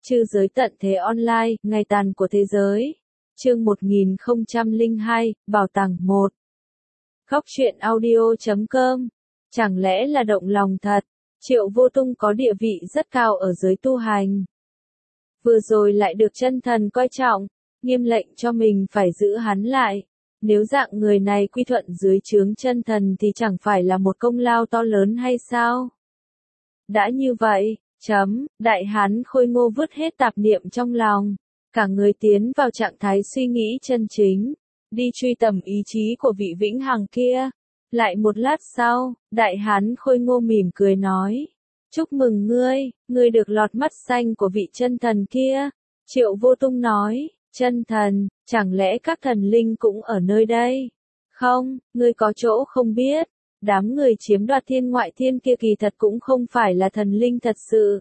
Trư giới tận thế online, ngày tàn của thế giới. Chương 1002, Bảo tàng 1. Góc truyện audio.com. Chẳng lẽ là động lòng thật? Triệu Vô Tung có địa vị rất cao ở giới tu hành. Vừa rồi lại được chân thần coi trọng, nghiêm lệnh cho mình phải giữ hắn lại. Nếu dạng người này quy thuận dưới trướng chân thần thì chẳng phải là một công lao to lớn hay sao? Đã như vậy, Đại Hán Khôi Ngô vứt hết tạp niệm trong lòng, cả người tiến vào trạng thái suy nghĩ chân chính, đi truy tầm ý chí của vị vĩnh hằng kia. Lại một lát sau, Đại Hán Khôi Ngô mỉm cười nói, chúc mừng ngươi được lọt mắt xanh của vị chân thần kia. Triệu Vô Tung nói, chân thần, chẳng lẽ các thần linh cũng ở nơi đây? Không, ngươi có chỗ không biết. Đám người chiếm đoạt thiên ngoại thiên kia kỳ thật cũng không phải là thần linh thật sự.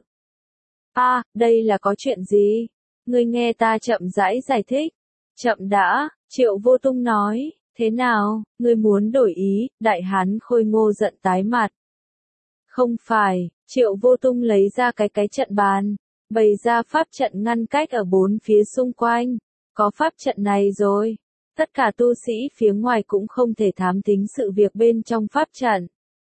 Đây là có chuyện gì? Ngươi nghe ta chậm rãi giải thích. Chậm đã, Triệu Vô Tung nói, thế nào, ngươi muốn đổi ý? Đại Hán Khôi Ngô giận tái mặt. Không phải, Triệu Vô Tung lấy ra cái trận bàn, bày ra pháp trận ngăn cách ở bốn phía xung quanh. Có pháp trận này rồi, tất cả tu sĩ phía ngoài cũng không thể thám thính sự việc bên trong pháp trận.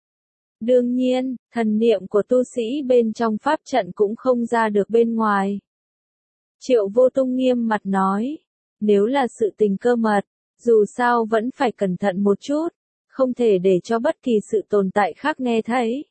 Đương nhiên, thần niệm của tu sĩ bên trong pháp trận cũng không ra được bên ngoài. Triệu Vô Tung nghiêm mặt nói, nếu là sự tình cơ mật, dù sao vẫn phải cẩn thận một chút, không thể để cho bất kỳ sự tồn tại khác nghe thấy.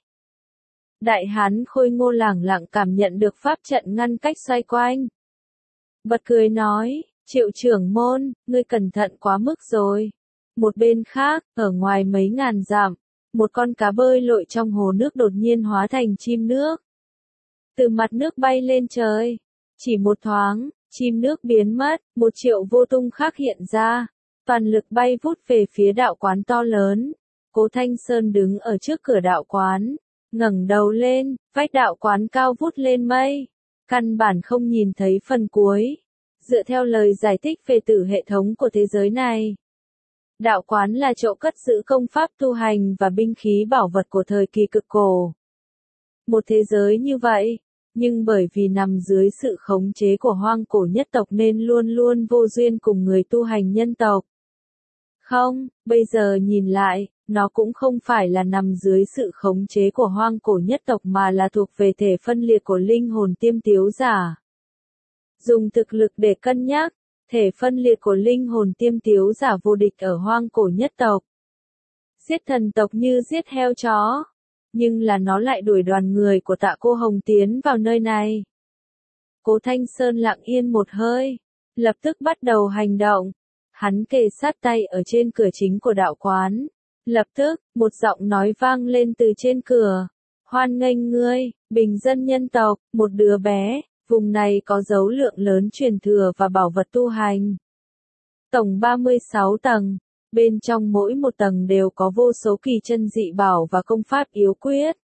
Đại Hán Khôi Ngô lẳng lặng cảm nhận được pháp trận ngăn cách xoay quanh. Bật cười nói, Triệu trưởng môn, ngươi cẩn thận quá mức rồi. Một bên khác, ở ngoài mấy ngàn dặm, một con cá bơi lội trong hồ nước đột nhiên hóa thành chim nước. Từ mặt nước bay lên trời. Chỉ một thoáng, chim nước biến mất, một Triệu Vô Tung khác hiện ra. Toàn lực bay vút về phía đạo quán to lớn. Cố Thanh Sơn đứng ở trước cửa đạo quán, ngẩng đầu lên, vách đạo quán cao vút lên mây. Căn bản không nhìn thấy phần cuối. Dựa theo lời giải thích về tử hệ thống của thế giới này, đạo quán là chỗ cất giữ công pháp tu hành và binh khí bảo vật của thời kỳ cực cổ. Một thế giới như vậy, nhưng bởi vì nằm dưới sự khống chế của hoang cổ nhất tộc nên luôn luôn vô duyên cùng người tu hành nhân tộc. Không, bây giờ nhìn lại, nó cũng không phải là nằm dưới sự khống chế của hoang cổ nhất tộc mà là thuộc về thể phân liệt của linh hồn tiêm tiếu giả. Dùng thực lực để cân nhắc, thể phân liệt của linh hồn tiêm tiếu giả vô địch ở hoang cổ nhất tộc. Giết thần tộc như giết heo chó, nhưng là nó lại đuổi đoàn người của Tạ Cô Hồng tiến vào nơi này. Cố Thanh Sơn lặng yên một hơi, lập tức bắt đầu hành động. Hắn kề sát tay ở trên cửa chính của đạo quán. Lập tức, một giọng nói vang lên từ trên cửa. Hoan nghênh ngươi, bình dân nhân tộc, một đứa bé. Vùng này có dấu lượng lớn truyền thừa và bảo vật tu hành. Tổng 36 tầng, bên trong mỗi một tầng đều có vô số kỳ chân dị bảo và công pháp yếu quyết.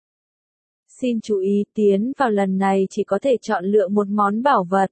Xin chú ý tiến vào lần này chỉ có thể chọn lựa một món bảo vật.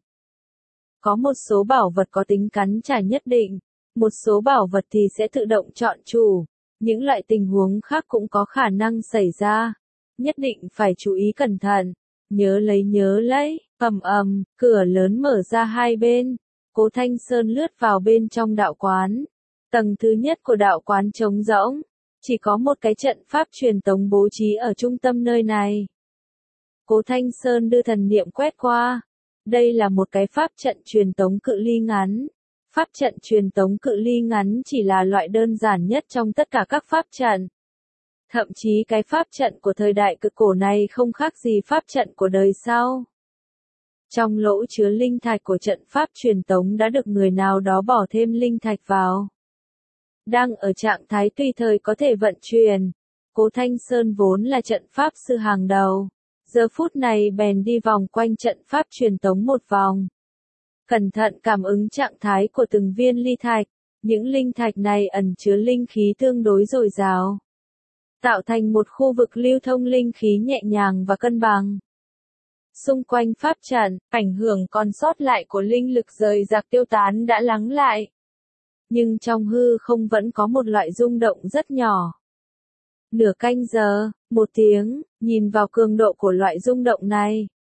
Có một số bảo vật có tính cắn trả nhất định, một số bảo vật thì sẽ tự động chọn chủ, những loại tình huống khác cũng có khả năng xảy ra. Nhất định phải chú ý cẩn thận. Nhớ lấy, cửa lớn mở ra hai bên. Cố Thanh Sơn lướt vào bên trong đạo quán. Tầng thứ nhất của đạo quán trống rỗng. Chỉ có một cái trận pháp truyền tống bố trí ở trung tâm nơi này. Cố Thanh Sơn đưa thần niệm quét qua. Đây là một cái pháp trận truyền tống cự ly ngắn. Pháp trận truyền tống cự ly ngắn chỉ là loại đơn giản nhất trong tất cả các pháp trận. Thậm chí cái pháp trận của thời đại cực cổ này không khác gì pháp trận của đời sau. Trong lỗ chứa linh thạch của trận pháp truyền tống đã được người nào đó bỏ thêm linh thạch vào. Đang ở trạng thái tùy thời có thể vận chuyển. Cố Thanh Sơn vốn là trận pháp sư hàng đầu. Giờ phút này bèn đi vòng quanh trận pháp truyền tống một vòng. Cẩn thận cảm ứng trạng thái của từng viên ly thạch. Những linh thạch này ẩn chứa linh khí tương đối dồi dào, tạo thành một khu vực lưu thông linh khí nhẹ nhàng và cân bằng. Xung quanh pháp trận, ảnh hưởng còn sót lại của linh lực rời rạc tiêu tán đã lắng lại. Nhưng trong hư không vẫn có một loại rung động rất nhỏ. Nửa canh giờ, một tiếng, nhìn vào cường độ của loại rung động này,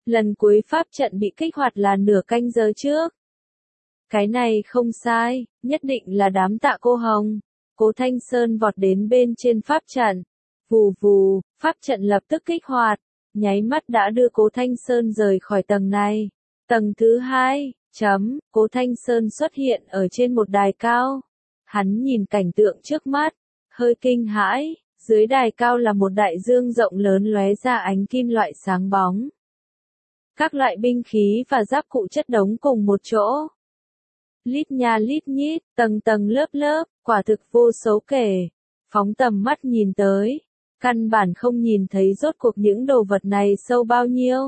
Lần cuối pháp trận bị kích hoạt là nửa canh giờ trước. Cái này không sai, nhất định là đám Tạ Cô Hồng. Cố Thanh Sơn vọt đến bên trên pháp trận. Vù vù, pháp trận lập tức kích hoạt, nháy mắt đã đưa Cố Thanh Sơn rời khỏi tầng này. Tầng thứ 2, Cố Thanh Sơn xuất hiện ở trên một đài cao. Hắn nhìn cảnh tượng trước mắt, hơi kinh hãi, dưới đài cao là một đại dương rộng lớn lóe ra ánh kim loại sáng bóng. Các loại binh khí và giáp cụ chất đống cùng một chỗ. Lít nha lít nhít, tầng tầng lớp lớp, quả thực vô số kể. Phóng tầm mắt nhìn tới, căn bản không nhìn thấy rốt cuộc những đồ vật này sâu bao nhiêu.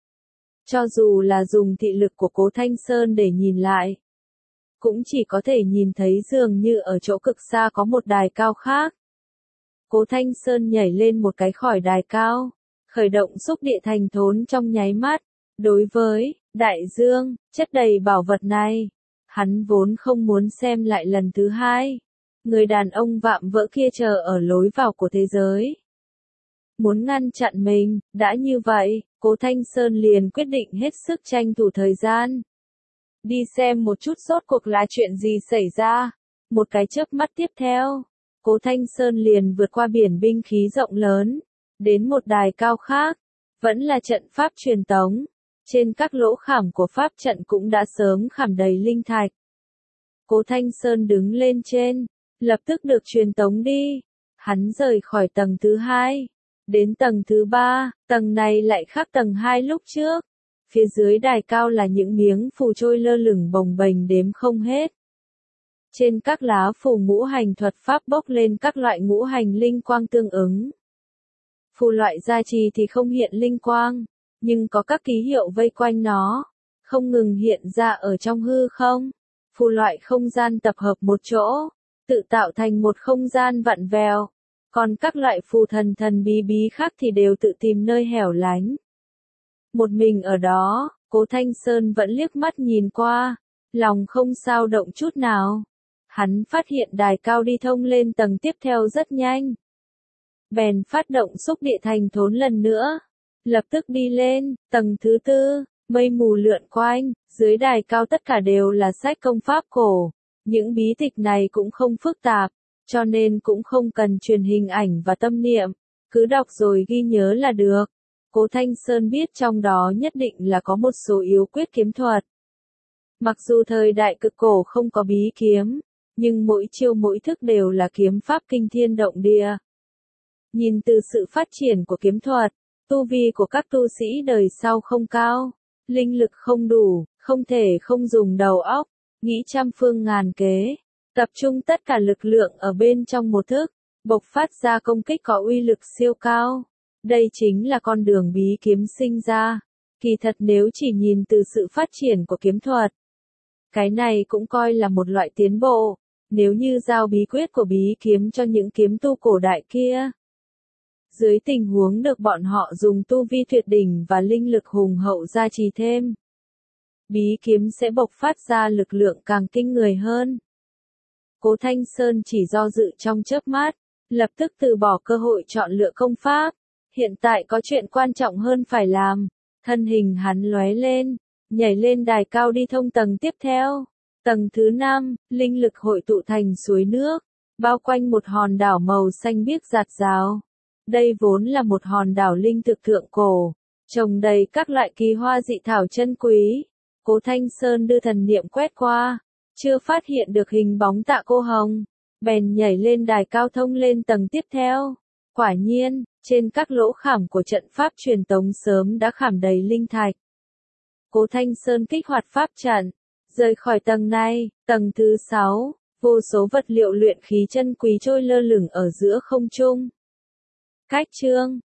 Cho dù là dùng thị lực của Cố Thanh Sơn để nhìn lại, cũng chỉ có thể nhìn thấy dường như ở chỗ cực xa có một đài cao khác. Cố Thanh Sơn nhảy lên một cái khỏi đài cao, khởi động xúc địa thành thốn trong nháy mắt. Đối với đại dương, chất đầy bảo vật này, hắn vốn không muốn xem lại lần thứ 2. Người đàn ông vạm vỡ kia chờ ở lối vào của thế giới. Muốn ngăn chặn mình, đã như vậy, Cố Thanh Sơn liền quyết định hết sức tranh thủ thời gian. Đi xem một chút rốt cuộc là chuyện gì xảy ra. Một cái chớp mắt tiếp theo, Cố Thanh Sơn liền vượt qua biển binh khí rộng lớn, đến một đài cao khác, vẫn là trận pháp truyền tống. Trên các lỗ khảm của pháp trận cũng đã sớm khảm đầy linh thạch. Cố Thanh Sơn đứng lên trên, lập tức được truyền tống đi. Hắn rời khỏi tầng thứ 2, đến tầng thứ 3, tầng này lại khác tầng 2 lúc trước. Phía dưới đài cao là những miếng phù trôi lơ lửng bồng bềnh đếm không hết. Trên các lá phù ngũ hành thuật pháp bốc lên các loại ngũ hành linh quang tương ứng. Phù loại gia trì thì không hiện linh quang, nhưng có các ký hiệu vây quanh nó, không ngừng hiện ra ở trong hư không. Phù loại không gian tập hợp một chỗ, tự tạo thành một không gian vặn vẹo. Còn các loại phù thần thần bí bí khác thì đều tự tìm nơi hẻo lánh. Một mình ở đó, Cố Thanh Sơn vẫn liếc mắt nhìn qua, lòng không sao động chút nào. Hắn phát hiện đài cao đi thông lên tầng tiếp theo rất nhanh. Bèn phát động xúc địa thành thốn lần nữa. Lập tức đi lên, tầng thứ 4, mây mù lượn quanh, dưới đài cao tất cả đều là sách công pháp cổ. Những bí tịch này cũng không phức tạp, cho nên cũng không cần truyền hình ảnh và tâm niệm, cứ đọc rồi ghi nhớ là được. Cố Thanh Sơn biết trong đó nhất định là có một số yếu quyết kiếm thuật. Mặc dù thời đại cực cổ không có bí kiếm, nhưng mỗi chiêu mỗi thức đều là kiếm pháp kinh thiên động địa. Nhìn từ sự phát triển của kiếm thuật, tu vi của các tu sĩ đời sau không cao, linh lực không đủ, không thể không dùng đầu óc, nghĩ trăm phương ngàn kế, tập trung tất cả lực lượng ở bên trong một thức, bộc phát ra công kích có uy lực siêu cao. Đây chính là con đường bí kiếm sinh ra. Kỳ thật nếu chỉ nhìn từ sự phát triển của kiếm thuật, cái này cũng coi là một loại tiến bộ. Nếu như giao bí quyết của bí kiếm cho những kiếm tu cổ đại kia, dưới tình huống được bọn họ dùng tu vi tuyệt đỉnh và linh lực hùng hậu gia trì thêm, bí kiếm sẽ bộc phát ra lực lượng càng kinh người hơn. Cố Thanh Sơn chỉ do dự trong chớp mắt, lập tức từ bỏ cơ hội chọn lựa công pháp. Hiện tại có chuyện quan trọng hơn phải làm. Thân hình hắn lóe lên, nhảy lên đài cao đi thông tầng tiếp theo. Tầng thứ 5, linh lực hội tụ thành suối nước, bao quanh một hòn đảo màu xanh biếc rạt rào. Đây vốn là một hòn đảo linh thực thượng cổ, trồng đầy các loại kỳ hoa dị thảo chân quý. Cố Thanh Sơn đưa thần niệm quét qua, chưa phát hiện được hình bóng Tạ Cô Hồng, bèn nhảy lên đài cao thông lên tầng tiếp theo. Quả nhiên, trên các lỗ khảm của trận pháp truyền tống sớm đã khảm đầy linh thạch. Cố Thanh Sơn kích hoạt pháp trận, rời khỏi tầng này, tầng thứ 6, vô số vật liệu luyện khí chân quý trôi lơ lửng ở giữa không trung. Cách chương